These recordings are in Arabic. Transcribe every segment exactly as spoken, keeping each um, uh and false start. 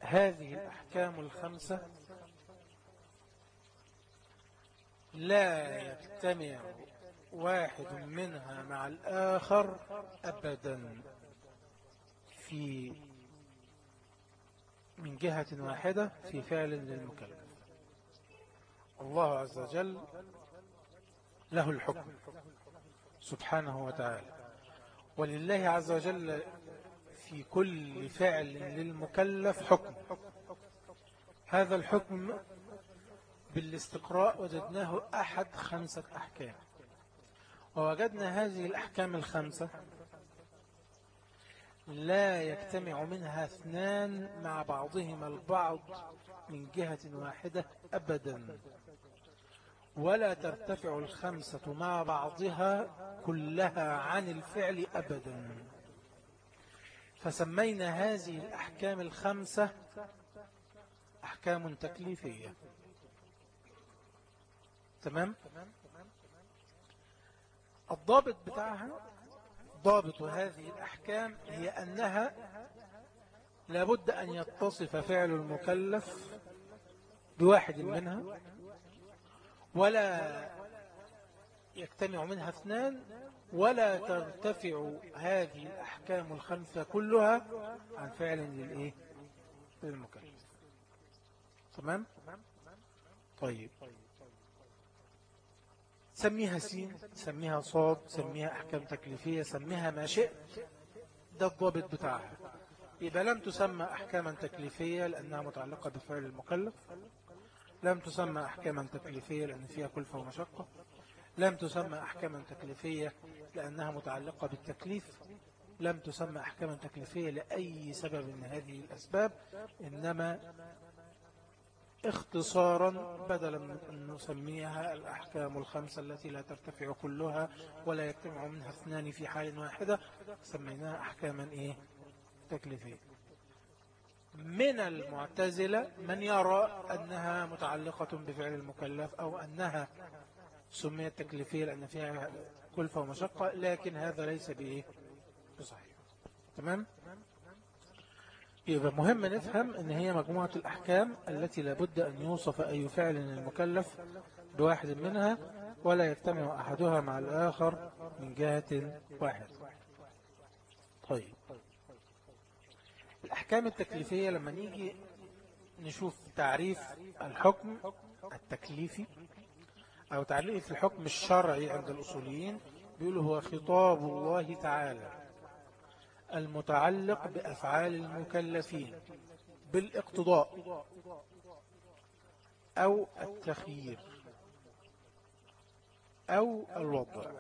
هذه الأحكام الخمسة لا يجتمع واحد منها مع الآخر أبدا في من جهة واحدة في فعل للمكلف. الله عز وجل له الحكم سبحانه وتعالى، ولله عز وجل في كل فعل للمكلف حكم. هذا الحكم بالاستقراء وجدناه أحد خمسة أحكام، ووجدنا هذه الأحكام الخمسة لا يجتمع منها اثنان مع بعضهما البعض من جهة واحدة أبدا، ولا ترتفع الخمسة مع بعضها كلها عن الفعل أبدا. فسمينا هذه الأحكام الخمسة أحكام تكليفية. تمام؟ الضابط بتاعها، ضابط هذه الأحكام هي أنها لابد أن يتصف فعل المكلف بواحد منها، ولا يجتمع منها اثنان، ولا ترتفع هذه الأحكام الخمسة كلها عن فعل للإيه؟ للمكلف. تمام؟ طيب، سميها سين، سميها صاد، سميها أحكام تكليفية، سميها ما شئت، ده الضابط بتاعها. يبقى لم تسمى أحكاما تكليفية لأنها متعلقة بفعل المكلف، لم تسمى أحكاما تكليفية لأن فيها كلفة ومشقة، لم تسمى أحكاما تكليفية لأنها متعلقة بالتكليف، لم تسمى أحكاما تكليفية لأي سبب من هذه الأسباب، إنما اختصارا بدلا من أن نسميها الأحكام الخمسة التي لا ترتفع كلها ولا يجتمع منها اثنان في حال واحدة، سميناها أحكاما إيه؟ تكليفية. من المعتزلة من يرى أنها متعلقة بفعل المكلف أو أنها سميت تكليفية لأن فيها كلفة ومشقة، لكن هذا ليس بإيه؟ بصحيح. تمام؟ يبقى مهم نفهم أن هي مجموعة الأحكام التي لابد أن يوصف أي فعل المكلف بواحد منها، ولا يجتمع أحدها مع الآخر من جهة واحدة. طيب، الأحكام التكليفية لما نيجي نشوف تعريف الحكم التكليفي أو تعريف الحكم الشرعي عند الأصوليين، بيقولوا هو خطاب الله تعالى المتعلق بأفعال المكلفين بالاقتضاء أو التخيير أو الوضع.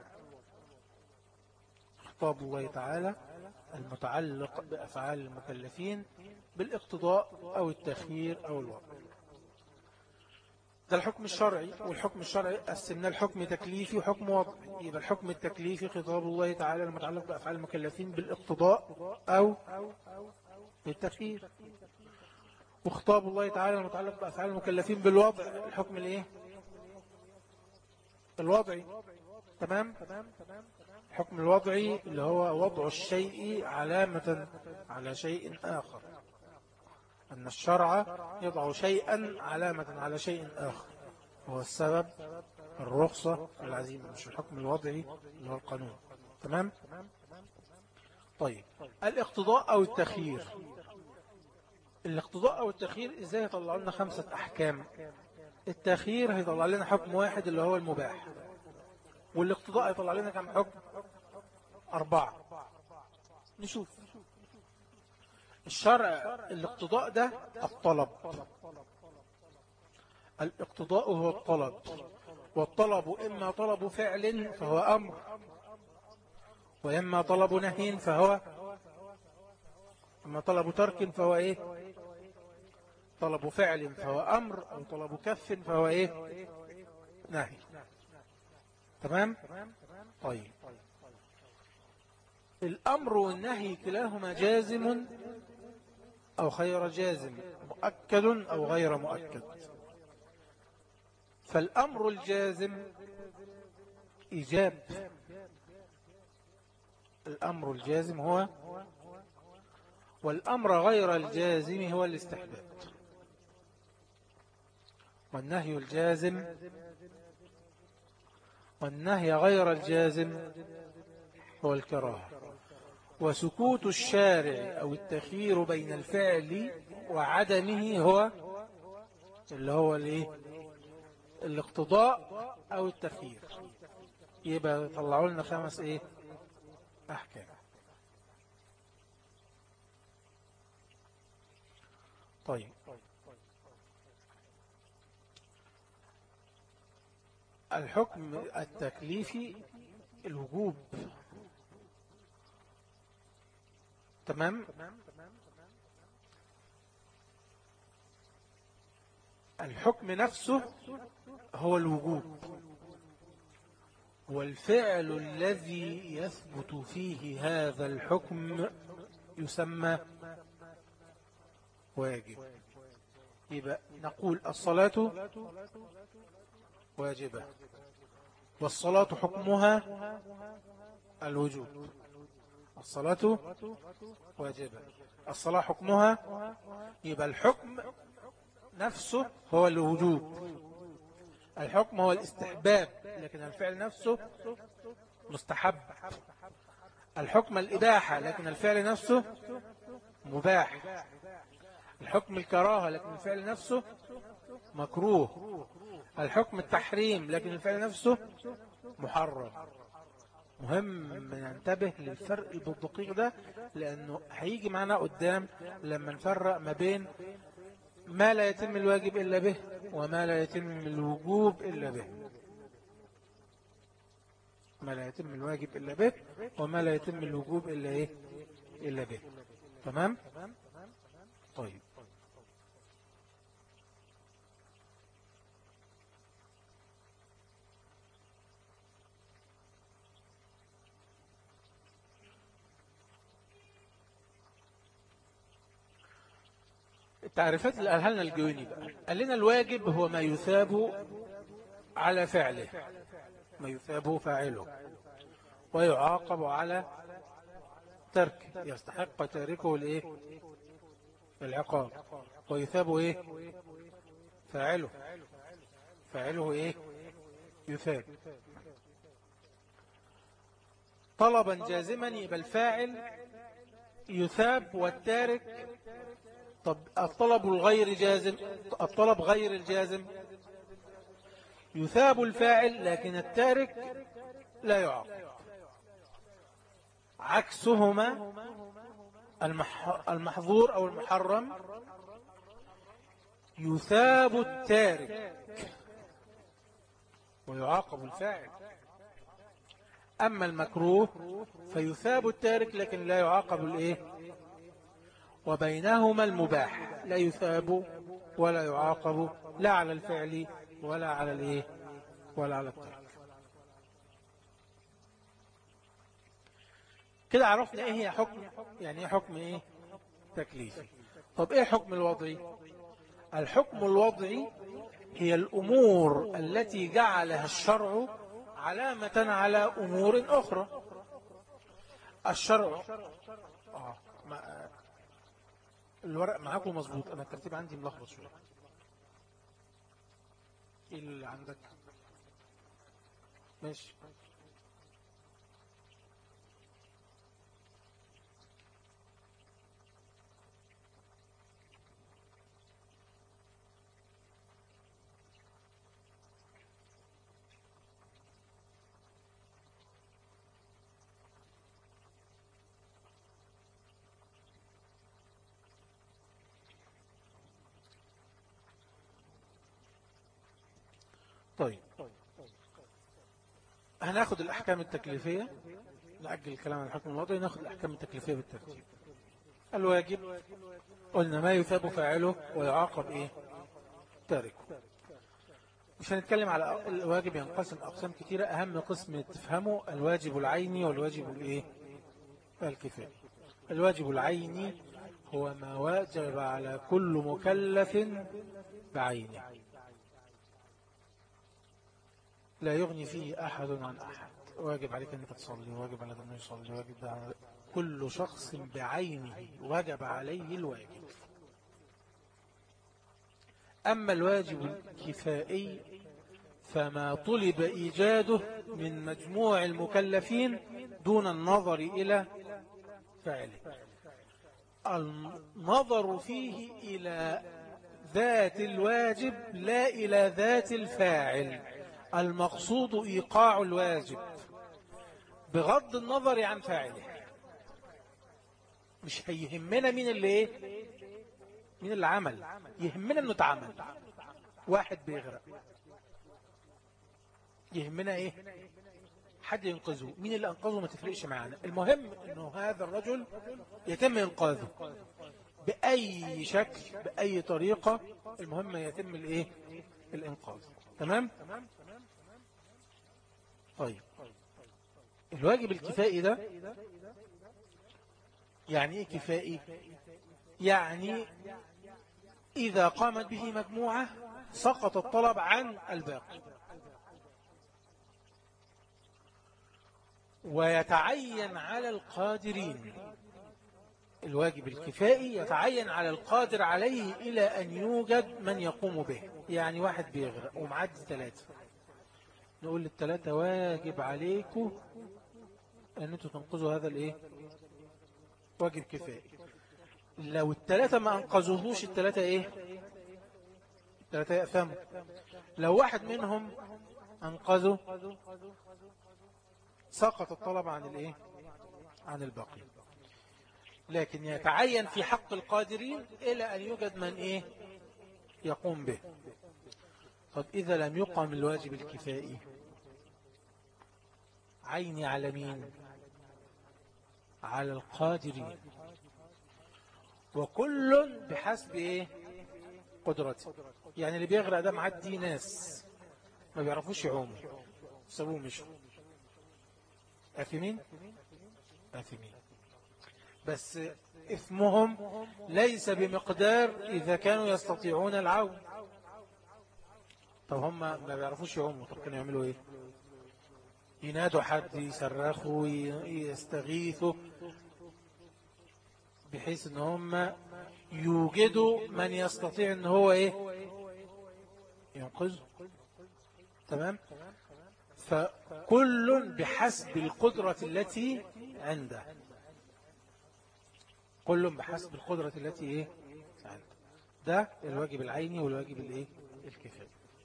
خطاب الله تعالى المتعلق بأفعال المكلفين بالاقتضاء أو التخيير أو الوضع، ده الحكم الشرعي. والحكم الشرعي قسمنا الحكم تكليفي وحكم وضعي. يبقى الحكم التكليفي خطاب الله تعالى المتعلق بأفعال المكلفين بالاقتضاء أو بالتخيير، وخطاب الله تعالى المتعلق بأفعال المكلفين بالوضع الحكم الايه؟ الوضعي. تمام؟ الحكم الوضعي اللي هو وضع الشيء علامة على شيء آخر، أن الشرع يضع شيئا علامة على شيء آخر، هو السبب الرخصة العزيمة، مش الحكم الوضعي اللي هو القانون. تمام؟ طيب، الاقتضاء أو التخيير. الاقتضاء أو التخيير إزاي يطلع لنا خمسة أحكام؟ التخيير هيطلع لنا حكم واحد اللي هو المباح، والاقتضاء هيطلع لنا كم حكم؟ أربعة. نشوف الشرع. الاقتضاء ده الطلب، الاقتضاء هو الطلب، والطلب إما طلب فعل فهو أمر، وإما طلب نهي فهو، إما طلب ترك فهو إيه؟ طلب فعل فهو أمر، أو طلب كف فهو إيه؟ نهي. تمام؟ طيب، الأمر والنهي كلاهما جازم أو خير جازم، مؤكد أو غير مؤكد. فالأمر الجازم إيجاب، الأمر الجازم هو والأمر غير الجازم هو الاستحباب، والنهي الجازم والنهي غير الجازم هو الكراهة. وسكوت الشارع أو التخيير بين الفعل وعدمه هو اللي هو الايه الاقتضاء أو التخيير. يبقى طلعوا لنا خمس ايه أحكام. طيب الحكم التكليفي الوجوب، تمام. الحكم نفسه هو الوجوب، والفعل الذي يثبت فيه هذا الحكم يسمى واجب. يبقى نقول الصلاة واجبة، والصلاة حكمها الوجوب. الصلاة واجبة، الصلاة حكمها، يبقى الحكم نفسه هو الوجوب، الحكم هو الاستحباب، لكن الفعل نفسه مستحب. الحكم الإباحة، لكن الفعل نفسه مباح. الحكم الكراهة، لكن الفعل نفسه مكروه. الحكم التحريم، لكن الفعل نفسه محرم. مهم ننتبه للفرق الدقيق ده، لأنه هيجي معنا قدام لما نفرق ما بين ما لا يتم الواجب إلا به وما لا يتم الوجوب إلا به. ما لا يتم الواجب إلا به وما لا يتم الوجوب إلا إيه إلا به. تمام. طيب التعريفات اللي قالها لنا الجويني بقى، قال لنا الواجب هو ما يثاب على فعله، ما يثاب فاعله، ويعاقب على ترك، يستحق تاركه الايه العقاب، ويثاب ايه فاعله، فاعله ايه يثاب. طلبا جازما يبقى الفاعل يثاب والتارك. طب الطلب الغير جازم، الطلب غير الجازم يثاب الفاعل لكن التارك لا يعاقب. عكسهما المحظور أو المحرم يثاب التارك ويعاقب الفاعل. أما المكروه فيثاب التارك لكن لا يعاقب الإيه. وبينهما المباح لا يثاب ولا يعاقب لا على الفعل ولا على الإيه ولا على الترك. كده عرفنا إيه هي حكم، يعني إيه حكم إيه تكليفي. طب إيه حكم الوضعي؟ الحكم الوضعي هي الأمور التي جعلها الشرع علامة على أمور أخرى. الشرع آه. الورق معاكم مظبوط، أنا الترتيب عندي ملخبط شوية. إيه اللي عندك؟ ماشي. طيب هناخد الأحكام التكليفية، نأجل الكلام عن الحكم الوضعي، ناخد الأحكام التكليفية بالترتيب. الواجب قلنا ما يثاب فاعله ويعاقب إيه تاركه. مش هنتكلم على الواجب، ينقسم أقسام كثيرة، أهم قسم تفهمه الواجب العيني والواجب الإيه الكفائي. الواجب العيني هو ما واجب على كل مكلف بعينه، لا يغني فيه أحد عن أحد. واجب عليك أن تصلي، واجب على أن يصلي، واجب كل شخص بعينه وجب عليه الواجب. أما الواجب الكفائي فما طلب إيجاده من مجموع المكلفين دون النظر إلى فعله. النظر فيه إلى ذات الواجب لا إلى ذات الفاعل. المقصود إيقاع الواجب بغض النظر عن فاعله. مش هيهمنا مين اللي ايه مين اللي عمل، يهمنا انه اتعمل. واحد بيغرق يهمنا ايه؟ حد ينقذه. مين اللي انقذه ما تفرقش معانا، المهم انه هذا الرجل يتم انقاذه بأي شكل بأي طريقة، المهم يتم الايه الانقاذ. تمام. طيب الواجب الكفائي ده يعني ايه كفائي؟ يعني إذا قامت به مجموعة سقط الطلب عن الباقي، ويتعين على القادرين. الواجب الكفائي يتعين على القادر عليه إلى أن يوجد من يقوم به. يعني واحد بيغرق ومعدي ثلاثة، نقول للثلاثة واجب عليكم أن انتوا تنقذوا هذا الايه واجب كفائي. لو الثلاثة ما أنقذوهوش الثلاثة إيه الثلاثة يأثموا. لو واحد منهم أنقذوا سقط الطلب عن الإيه عن الباقي. لكن يتعين في حق القادرين إلى أن يوجد من إيه يقوم به. طب إذا لم يقم الواجب الكفائي عيني على مين؟ على القادرين، وكل بحسب ايه قدرته. يعني اللي بيغرق ده معدي ناس ما بيعرفوش يعوموا، سابوه مشوا، آثمين آثمين، بس إثمهم ليس بمقدار إذا كانوا يستطيعون العوم. طب هم ما بيعرفوش يعوموا، طب كانوا يعملوا ايه؟ ينادوا حد، يصرخوا، يستغيثوا، بحيث ان هم يوجدوا من يستطيع ان هو ايه ينقذ. تمام. فكل بحسب القدرة التي عنده، كل بحسب القدرة التي ايه عنده. ده الواجب العيني والواجب الايه الكفائي.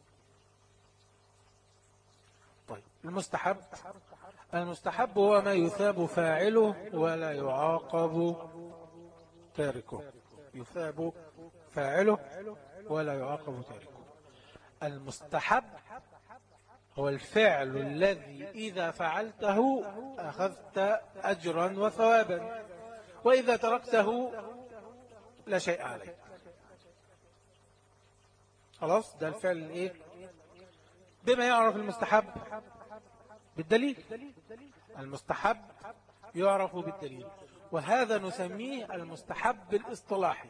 طيب المستحب، المستحب هو ما يثاب فاعله ولا يعاقب تاركه. يثاب فاعله ولا يعاقب تاركه. المستحب هو الفعل الذي إذا فعلته أخذت أجرا وثوابا، وإذا تركته لا شيء عليك. خلاص، ده الفعل الايه. بما يعرف المستحب بالدليل. المستحب يعرف بالدليل، وهذا نسميه المستحب الاصطلاحي،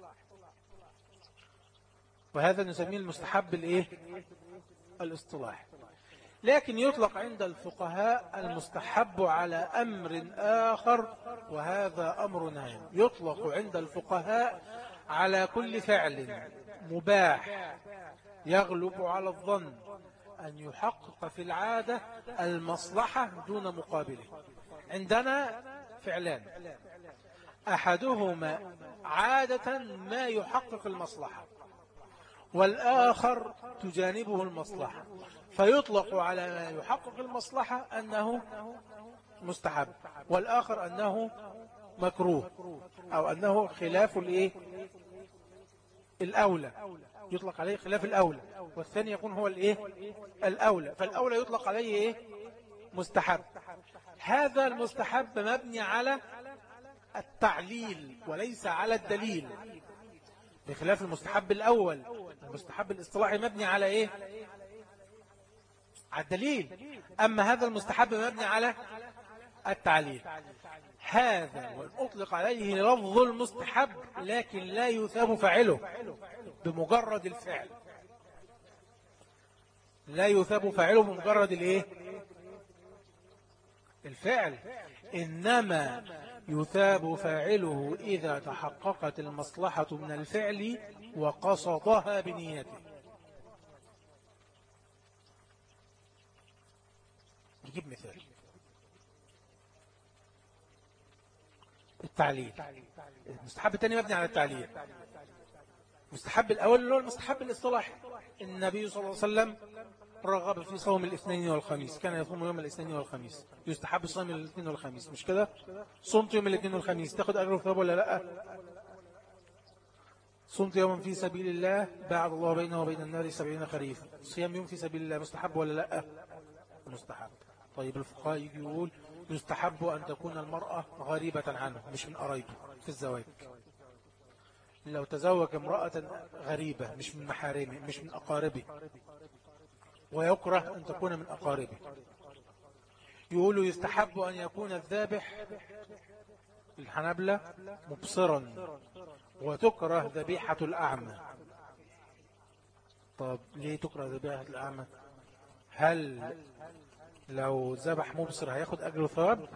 وهذا نسميه المستحب الايه الاصطلاحي. لكن يطلق عند الفقهاء المستحب على أمر آخر، وهذا أمر هام. يطلق عند الفقهاء على كل فعل مباح يغلب على الظن أن يحقق في العادة المصلحة دون مقابله. عندنا فعلان، أحدهما عادة ما يحقق المصلحة، والآخر تجانبه المصلحة، فيطلق على ما يحقق المصلحة أنه مستحب، والآخر أنه مكروه أو أنه خلاف الإيه الأولى، يطلق عليه خلاف الأولى، والثاني يكون هو الإيه الأولى، فالأولى يطلق عليه إيه مستحب. هذا المستحب مبني على التعليل وليس على الدليل، بخلاف المستحب الأول. المستحب الاصطلاحي مبني على إيه على الدليل، أما هذا المستحب مبني على التعليل. هذا وأطلق عليه لفظ المستحب، لكن لا يثاب فاعله بمجرد الفعل، لا يثاب فاعله بمجرد الايه الفعل، إنما يثاب فاعله إذا تحققت المصلحة من الفعل وقصدها بنيته. نجيب مثال. التعليل، المستحب الثاني مبني على التعليل. المستحب الأول اللي هو المستحب الاصطلاحي. النبي صلى الله عليه وسلم رغب في صوم الاثنين والخميس، كان يصوم يوم الاثنين والخميس، يستحب صوم الاثنين والخميس، مش كده؟ صمت يوم الاثنين والخميس تاخد أجر وثواب ولا لا؟ صمت يوما في سبيل الله باعد الله بينه وبين النار سبعين خريفا. صيام يوم في سبيل الله مستحب ولا لا؟ مستحب. طيب الفقهاء يجي يقول يستحب أن تكون المرأة غريبة عنه، مش من قرايبه في الزواج. لو تزوج امرأة غريبة مش من محارمه مش من أقاربه، ويكره أن تكون من أقاربه. يقولوا يستحب أن يكون الذابح الحنبلة مبصرا، وتكره ذبيحة الأعمى. طب ليه تكره ذبيحة الأعمى؟ هل لو ذبح مبصر هياخد أجر وثواب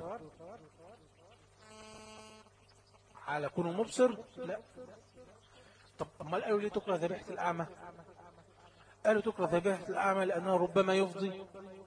على كونه مبصر؟ لا. طب امال قالوا ليه تكره ذبيحة الأعمى؟ قالوا تكره ذبيحة الأعمى لأنه ربما يفضي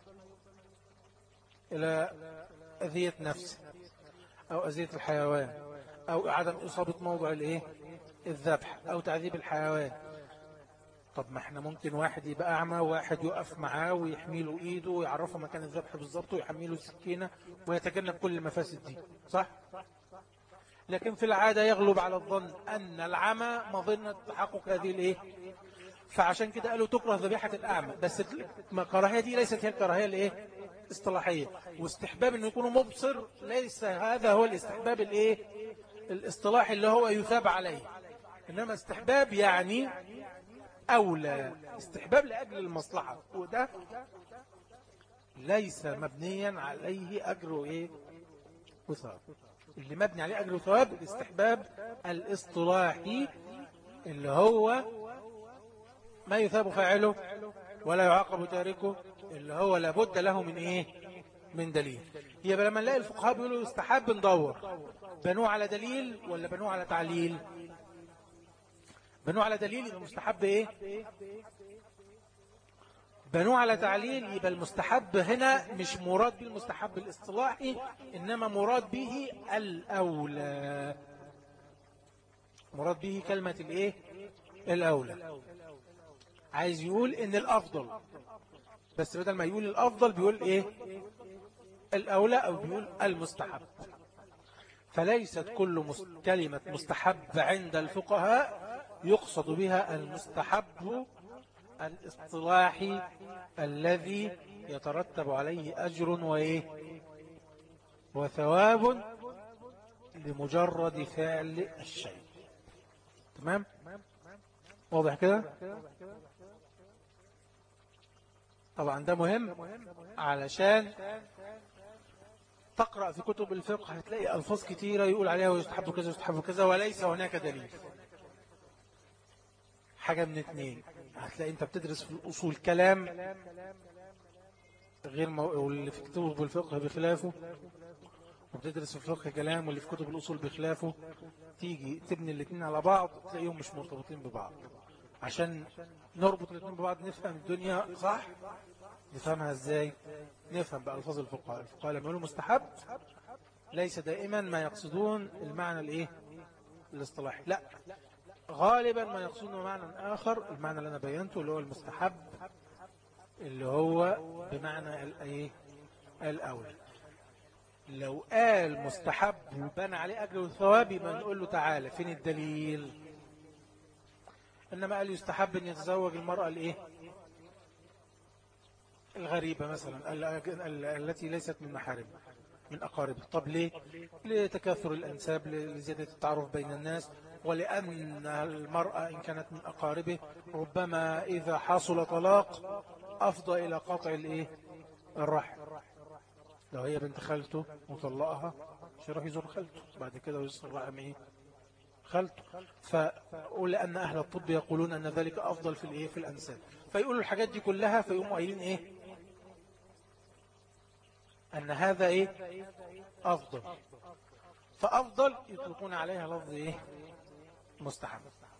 إلى أذية نفسه أو أذية الحيوان أو عدم إصابة موضع الإيه؟ الذبح أو تعذيب الحيوان. طب ما احنا ممكن واحد يبقى أعمى وواحد يقف معاه ويحميله إيده ويعرفه مكان الذبح بالضبط ويحميله السكينة ويتجنب كل المفاسد دي، صح؟ لكن في العادة يغلب على الظن أن العمى مظنة تحقق هذه الإيه؟ فعشان كده قالوا تكره ذبيحة الأعمى. بس الكراهية دي ليست هي الكراهية الإيه؟ اصطلاحية. واستحباب أنه يكون مبصر ليس هذا هو الاستحباب الإيه؟ الاصطلاحي اللي هو يثاب عليه، إنما استحباب يعني أولى، استحباب لأجل المصلحة، وده ليس مبنيا عليه أجر إيه؟ وثواب. اللي مبني عليه أجر وثواب الاستحباب الاصطلاحي اللي هو ما يثاب فاعله ولا يعاقب تاركه، اللي هو لابد له من إيه؟ من دليل. يبقى لما نلاقي الفقهاء بيقولوا يستحب ندور بنوه على دليل ولا بنوه على تعليل؟ بنوه على دليل يبقى مستحب إيه؟ بنوه على تعليل يبقى المستحب هنا مش مراد به المستحب الاصطلاحي، إنما مراد به الأولى، مراد به كلمة الإيه؟ الأولى. عايز يقول إن الأفضل، بس بدل ما يقول الأفضل بيقول إيه؟ الأولى، أو بيقول المستحب. فليست كل مست... كلمة مستحب عند الفقهاء يقصد بها المستحب الاصطلاحي الذي يترتب عليه أجر وإيه؟ وثواب لمجرد فعل الشيء. تمام؟ واضح كده؟ طبعا ده مهم علشان تقرأ في كتب الفقه هتلاقي ألفاظ كتيرة يقول عليها ويستحب كذا ويستحب كذا وليس هناك دليل. حاجة من اتنين، هتلاقي انت بتدرس في الأصول كلام غير مو... واللي في كتب الفقه بخلافه، وبتدرس في الفقه كلام واللي في كتب الأصول بخلافه، تيجي تبني الاثنين على بعض تلاقيهم مش مرتبطين ببعض. عشان نربط الاثنين ببعض نفهم الدنيا صح، نفهمها ازاي؟ نفهم بألفاظ الفقهاء. الفقهاء لما يقولوا مستحب ليس دائما ما يقصدون المعنى الايه؟ الاصطلاحي، لا، غالبا ما يقصدون معنى آخر، المعنى اللي أنا بينته اللي هو المستحب اللي هو بمعنى الايه؟ الأول. لو قال مستحب وبنى عليه أجر وثواب يبقى نقول له تعالى فين الدليل؟ إنما قال يستحب أن يتزوج المرأة الايه؟ الغريبة مثلا التي ليست من محارم من أقاربه. طب ليه؟ لتكاثر الأنساب، لزيادة التعرف بين الناس، ولأن المرأة إن كانت من أقاربه ربما إذا حصل طلاق أفضى إلى قطع الإيه؟ الرحم. لو هي بنت خالته مطلقها مش يروح يزور خالته بعد كده ويصل رحم إيه؟ خالته. فلأن أهل الطب يقولون أن ذلك أفضل في الإيه؟ في الأنساب. فيقولوا الحاجات دي كلها فيقوموا قايلين إيه؟ أن هذا إيه أفضل، فأفضل يطلقون عليها لفظ إيه مستحب.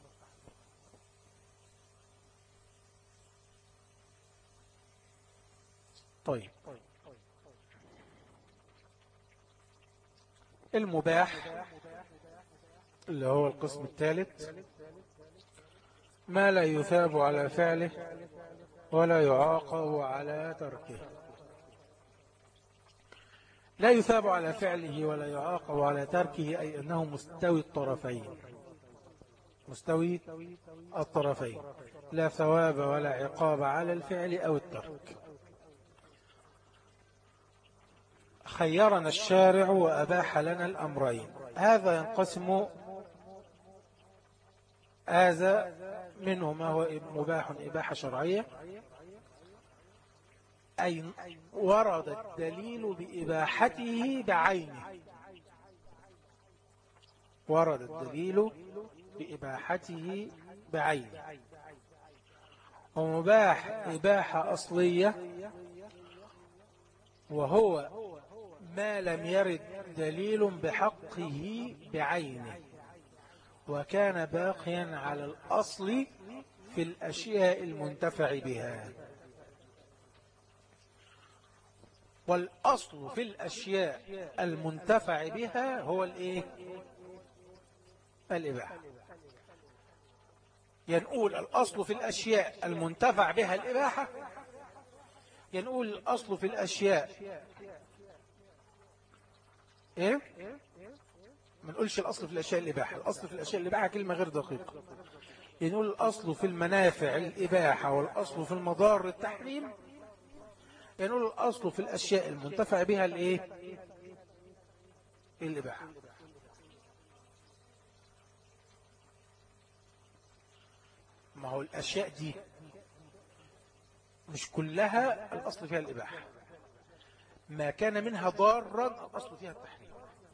طيب المباح اللي هو القسم الثالث، ما لا يثاب على فعله ولا يعاقب على تركه. لا يثاب على فعله ولا يعاقب على تركه، أي أنه مستوي الطرفين، مستوي الطرفين، لا ثواب ولا عقاب على الفعل أو الترك. خيرنا الشارع وأباح لنا الأمرين. هذا ينقسم، هذا منه ما هو مباح إباحة شرعية، أي ورد الدليل بإباحته بعينه، ورد الدليل بإباحته بعينه. ومباح إباحة أصلية، وهو ما لم يرد دليل بحقه بعينه وكان باقيا على الأصل في الأشياء المنتفع بها. والأصل في الأشياء المنتفع بها هو الإيه؟ الإباحة. ينقول الأصل في الأشياء المنتفع بها الإباحة، ينقول الأصل في الأشياء إيه؟ ما نقولش الأصل في الأشياء الإباحة، الأصل في الأشياء الإباحة كلمة غير دقيقة. ينقول الأصل في المنافع الإباحة والأصل في المضار التحريم. ينقول الأصل في الأشياء المنتفع بها الإيه؟ الإباحة. ما هو الأشياء دي مش كلها الأصل فيها الإباحة، ما كان منها ضارا الأصل فيها التحريم.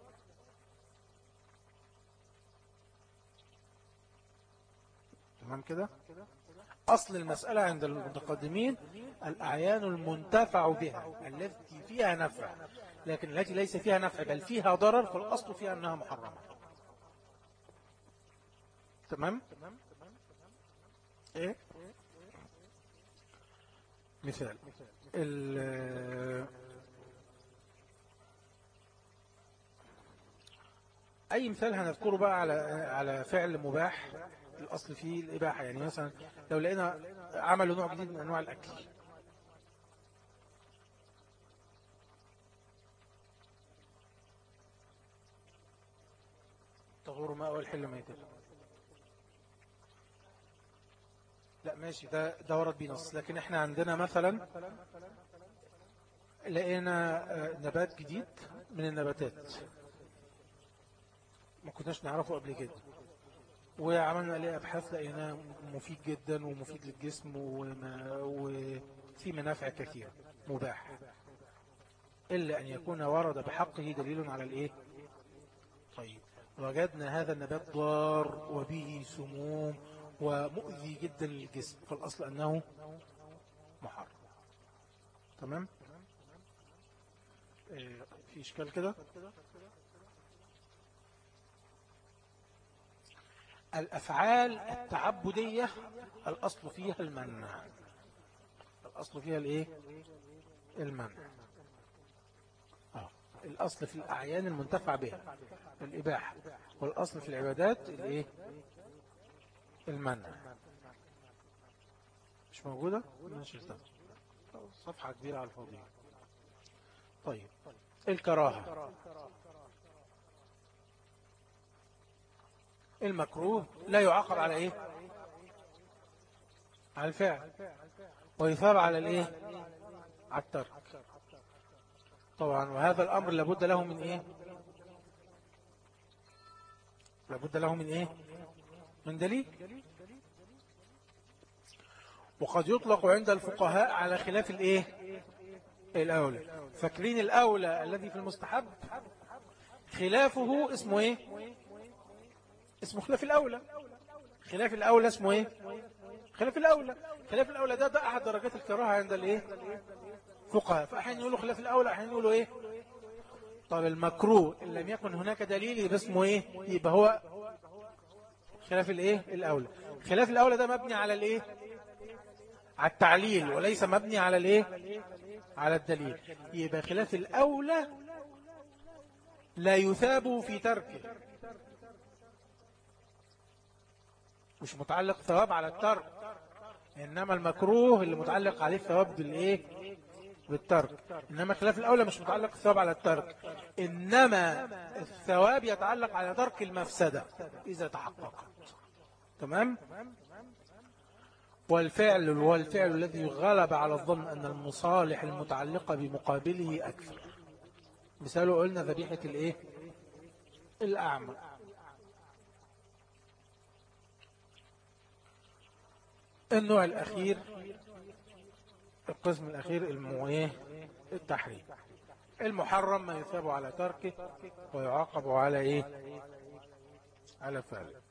تمام كده؟ أصل المسألة عند المتقدمين الأعيان المنتفع بها التي فيها نفع، لكن التي ليس فيها نفع بل فيها ضرر فالأصل فيها أنها محرمة. تمام؟ إيه؟ مثال أي مثال هنذكره بقى على على فعل مباح الأصل فيه الإباحة. يعني مثلا لو لقينا عملوا نوع جديد من أنواع الأكل، طهور ماء والحل ميتة. لا ماشي، ده ده ورد بنص، لكن احنا عندنا مثلا لقينا نبات جديد من النباتات ما كناش نعرفه قبل كده، وعملنا عليه أبحاث لقيناه مفيد جدا ومفيد للجسم وفي منافع كثيرة، مباح، إلا أن يكون ورد بحقه دليل على الإيه. طيب وجدنا هذا النبات ضار وبه سموم ومؤذي جدا للجسم، فالأصل أنه محرم. تمام؟ إيه في إشكال كده؟ الأفعال التعبدية الأصل فيها المنع، الأصل فيها الإيه؟ المنع. آه. الأصل في الأعيان المنتفع بها الإباحة، والأصل في العبادات الإيه؟ المنع. مش موجودة؟ ماشي، صفحة كبيرة على الفاضي. طيب الكراهة، المكروه لا يعاقب على ايه؟ على الفعل، ويثاب على الايه؟ على الترك طبعا. وهذا الامر لابد له من ايه؟ لابد له من ايه؟ من دليل. وقد يطلق عند الفقهاء على خلاف الايه؟ الاولى. فاكرين الاولى الذي في المستحب خلافه اسمه ايه؟ اسمه خلاف الأولى. خلاف الأولى اسمه إيه؟ خلاف الأولى. خلاف الأولى ده ده أحد درجات الكراهة عند الإيه؟ فقهاء، فأحيانا يقولوا خلاف الأولى، أحيانا يقولوا إيه. طب المكروه إن لم يكن هناك دليل يبقى اسمه إيه؟ يبقى هو خلاف الإيه الأولى. خلاف الأولى ده مبني على الإيه؟ على التعليل، وليس مبني على الإيه؟ على الدليل. يبقى خلاف الأولى لا يثاب في تركه، مش متعلق ثواب على الترك، إنما المكروه اللي متعلق عليه الثواب بالإيه؟ بالترك. إنما خلاف الأولى مش متعلق الثواب على الترك، إنما الثواب يتعلق على ترك المفسدة إذا تحققت. تمام؟ والفعل والفعل الذي غلب على الظن أن المصالح المتعلقة بمقابله أكثر. مثاله قلنا ذبيحة الإيه؟ الأعمى. النوع الأخير، القسم الأخير المويه التحريم. المحرم ما يثاب على تركه ويعاقب على إيه؟ على فعله.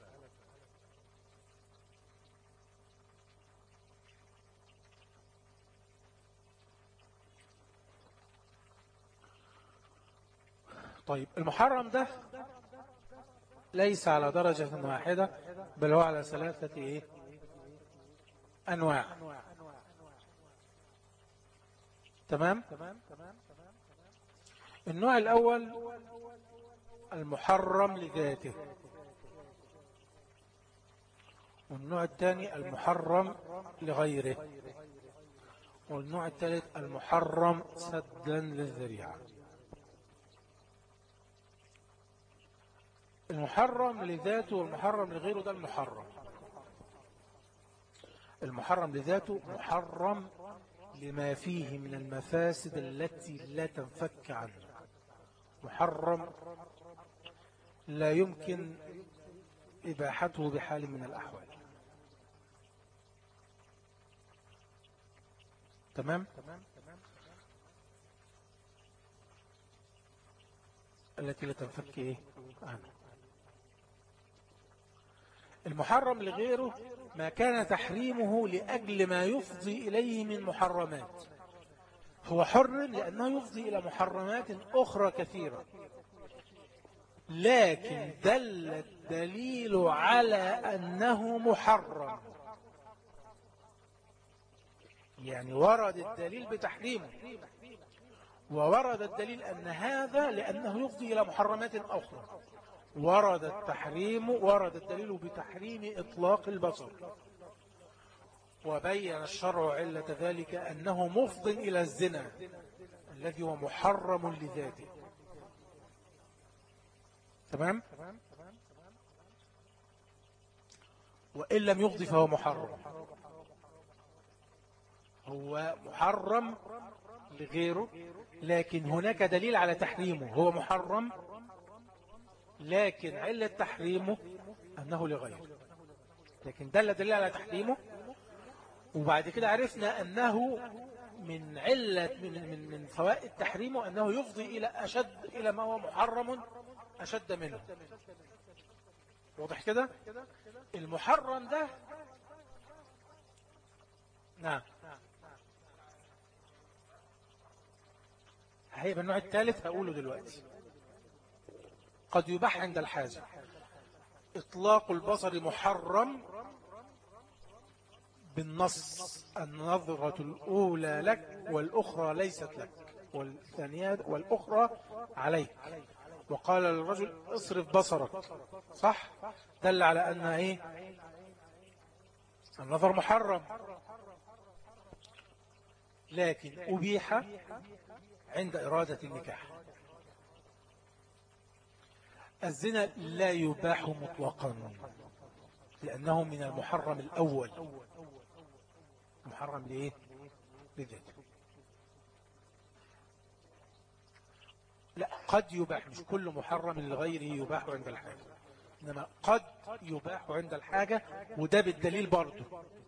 طيب المحرم ده ليس على درجة واحدة، بل هو على ثلاثة إيه؟ أنواع. تمام؟ النوع الأول المحرم لذاته، والنوع الثاني المحرم لغيره، والنوع الثالث المحرم سدا للذريعة. المحرم لذاته والمحرم لغيره ده المحرم. المحرم لذاته محرم لما فيه من المفاسد التي لا تنفك عنه، محرم لا يمكن إباحته بحال من الأحوال. تمام؟ التي لا تنفك إيه عنه. المحرم لغيره ما كان تحريمه لأجل ما يفضي إليه من محرمات، هو حر لأنه يفضي إلى محرمات أخرى كثيرة، لكن دل الدليل على أنه محرم، يعني ورد الدليل بتحريمه، وورد الدليل أن هذا لأنه يفضي إلى محرمات أخرى. ورد التحريم، ورد الدليل بتحريم إطلاق البصر، وبين الشرع علة ذلك أنه مفض إلى الزنا الذي هو محرم لذاته. تمام؟ وإن لم يفضي فهو محرم، هو محرم لغيره، لكن هناك دليل على تحريمه، هو محرم لكن علة تحريمه أنه لغيره، لكن دل دليل على تحريمه. وبعد كده عرفنا أنه من علة من من من فوائد تحريمه أنه يفضي إلى أشد، إلى ما هو محرم أشد منه. واضح كده؟ المحرم ده نعم هيبقى النوع الثالث هقوله دلوقتي. قد يباح عند الحاجة. إطلاق البصر محرم بالنص، النظرة الأولى لك والأخرى ليست لك، والثانية والأخرى عليك. وقال للرجل اصرف بصرك، صح؟ دل على أن إيه؟ النظر محرم، لكن أبيح عند إرادة النكاح. الزنا لا يباح مطلقا لأنه من المحرم الأول. محرم لإيه؟ لذاته. لا، قد يباح، مش كل محرم لغيره يباح عند الحاجة، إنما قد يباح عند الحاجة، وده بالدليل برضه.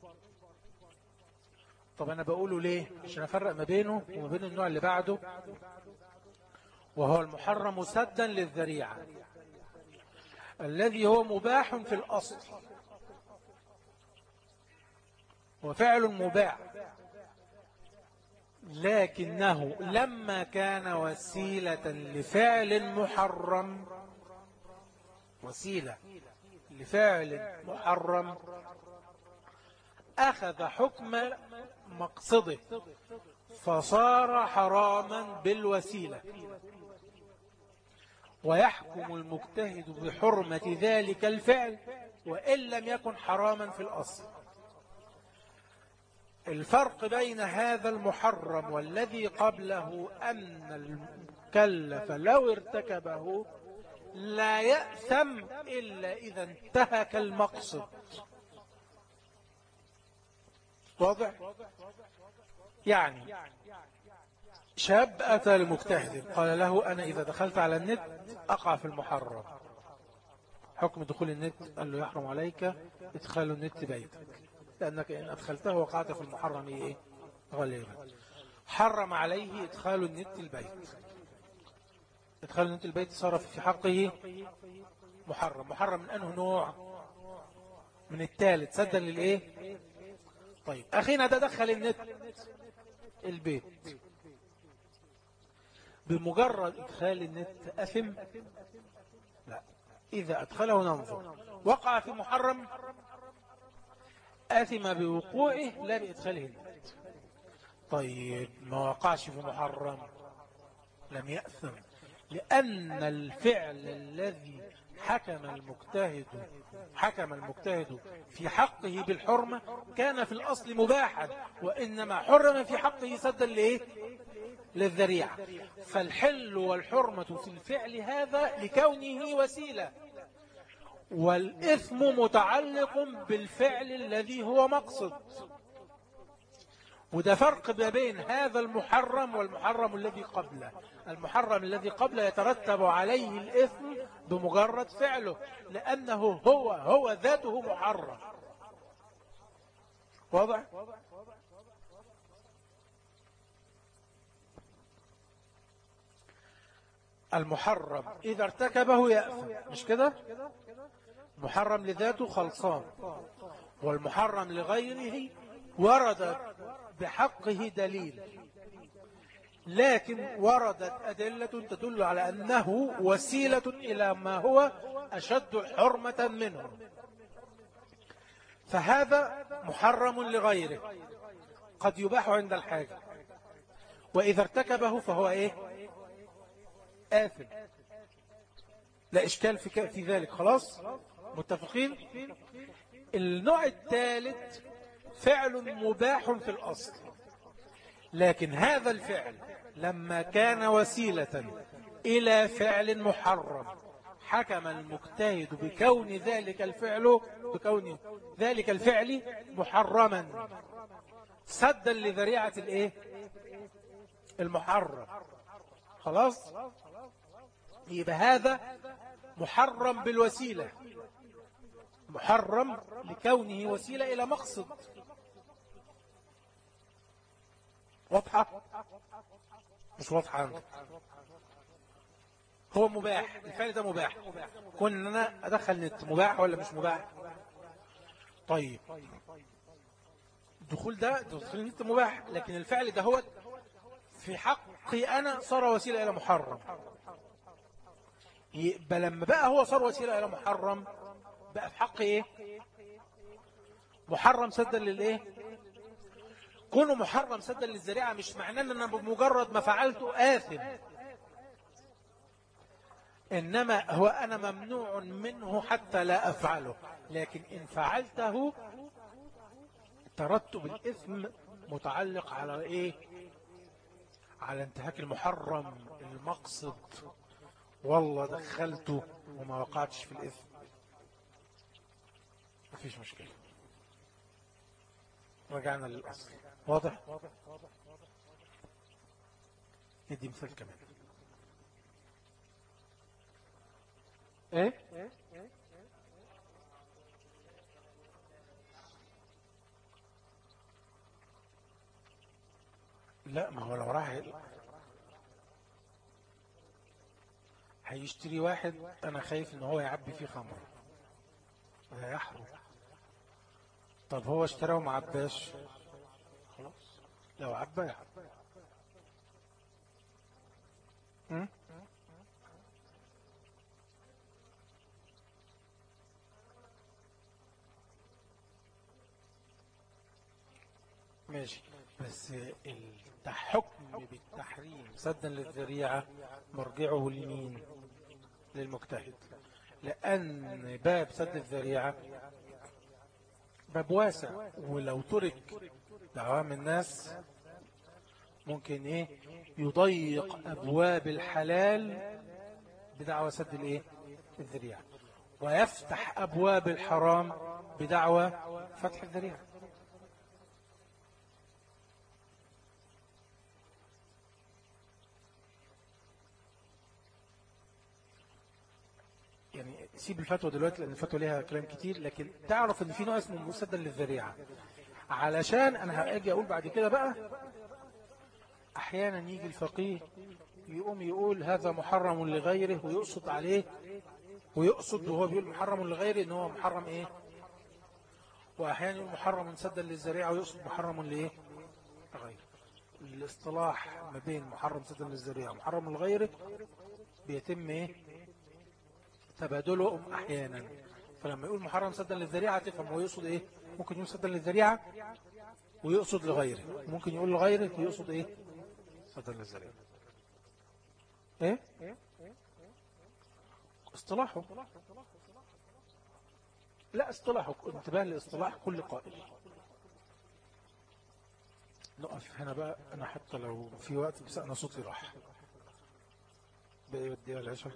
طب أنا بقوله ليه؟ عشان أفرق ما بينه وما بين النوع اللي بعده، وهو المحرم سدا للذريعة، الذي هو مباح في الأصل وفعل مباح، لكنه لما كان وسيلة لفعل محرم، وسيلة لفعل محرم، أخذ حكم مقصده فصار حراما بالوسيلة، ويحكم المجتهد بحرمة ذلك الفعل وإن لم يكن حراما في الأصل. الفرق بين هذا المحرم والذي قبله أن المكلف لو ارتكبه لا يأثم إلا إذا انتهك المقصد. واضح؟ يعني شاب أتى لمجتهد قال له أنا إذا دخلت على النت أقع في المحرم. حكم دخول النت؟ قال له يحرم عليك إدخال النت بيتك، لأنك إن أدخلته وقعت في المحرم إيه؟ غالبا. حرم عليه إدخال النت البيت. إدخال النت البيت صار في حقه محرم. محرم من أنه نوع؟ من الثالث سدا للإيه؟ طيب أخينا ده دخل النت البيت، بمجرد إدخال النت أثم؟ لا. إذا أدخله ننظر وقع في محرم آثم بوقوعه لا بإدخاله النت. طيب ما وقعش في محرم لم يأثم، لأن الفعل الذي حكم المجتهد حكم المجتهد في حقه بالحرمة كان في الأصل مباحا، وإنما حرم في حقه سدا لإيه؟ للذريعة. فالحل والحرمة في الفعل هذا لكونه وسيلة، والإثم متعلق بالفعل الذي هو مقصد. وده فرق ما بين هذا المحرم والمحرم الذي قبله. المحرم الذي قبله يترتب عليه الإثم بمجرد فعله، لأنه هو هو ذاته محرم. واضح؟ المحرم إذا ارتكبه يأثم، مش كده؟ محرم لذاته خلصان، والمحرم لغيره ورد بحقه دليل، لكن وردت أدلة تدل على أنه وسيلة إلى ما هو أشد حرمة منه، فهذا محرم لغيره قد يباح عند الحاجة، وإذا ارتكبه فهو إيه؟ آثم. لا إشكال في, في ذلك. خلاص متفقين؟ النوع الثالث فعل مباح في الأصل، لكن هذا الفعل لما كان وسيلة إلى فعل محرم حكم المجتهد بكون ذلك الفعل بكون ذلك الفعل محرما سدا لذريعة الايه؟ المحرم. خلاص يبقى هذا محرم بالوسيلة، محرم لكونه وسيلة إلى مقصد. واضحة؟ مش واضحة عندك؟ هو مباح، الفعل ده مباح. كون ان انا ادخل نت مباح ولا مش مباح؟ طيب الدخول ده دخول النت مباح، لكن الفعل ده هو في حقي انا صار وسيلة الى محرم. يبقى لما بقى هو صار وسيلة الى محرم بقى في حقي ايه؟ محرم سدا للايه؟ كونه محرم سدا للذريعة مش معناه ان انا بمجرد ما فعلته آثم، إنما هو أنا ممنوع منه حتى لا أفعله، لكن إن فعلته ترتب الإثم متعلق على إيه؟ على انتهاك المحرم المقصد. والله دخلته وما وقعتش في الإثم مفيش مشكلة، رجعنا للأصل. واضح؟ ندي مثال كمان. ايه لا، ما هو لو راح هيشتري واحد انا خايف ان هو يعبي فيه خمر هيحرم. طب هو اشتراه وما عباش، خلاص لو عبى يعبى. م? ماشي. بس الحكم بالتحريم سدا للذريعة مرجعه لمين؟ للمجتهد، لأن باب سد الذريعة باب واسع، ولو ترك لعوام الناس ممكن ايه يضيق أبواب الحلال بدعوى سد الايه الذريعة، ويفتح أبواب الحرام بدعوى فتح الذريعة. يعني سيب الفتوى دلوقتي لأن الفتوى ليها كلام كتير، لكن تعرف ان في نوع اسمه مسدا للذريعة، علشان انا هاجي اقول بعد كده بقى احيانا يجي الفقيه يقوم يقول هذا محرم لغيره ويقصد عليه، ويقصد وهو بيقول محرم لغيره ان هو محرم ايه، واحيانا يقول محرم سدا للذريعة ويقصد محرم لايه لغيره. الاصطلاح ما بين محرم سدا للذريعة ومحرم لغيره بيتم ايه تبادلهم احيانا. فلما يقول محرم سدا للذريعة تفهم هو يقصد ايه، ممكن يقول سدا للذريعة ويقصد لغيره، ممكن يقول لغيره ويقصد ايه سدا للذريعة. ايه اصطلاحه، لا اصطلاحه، انتباه لاصطلاح كل قائل. نقف هنا بقى، انا حتى لو في وقت بس انا صوتي راح بقى يوديها العشاء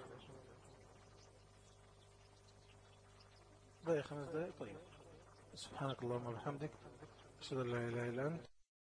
بقى خمس دقائق. طيب سبحانك اللهم وبحمدك، أشهد أن لا إله إلا أنت.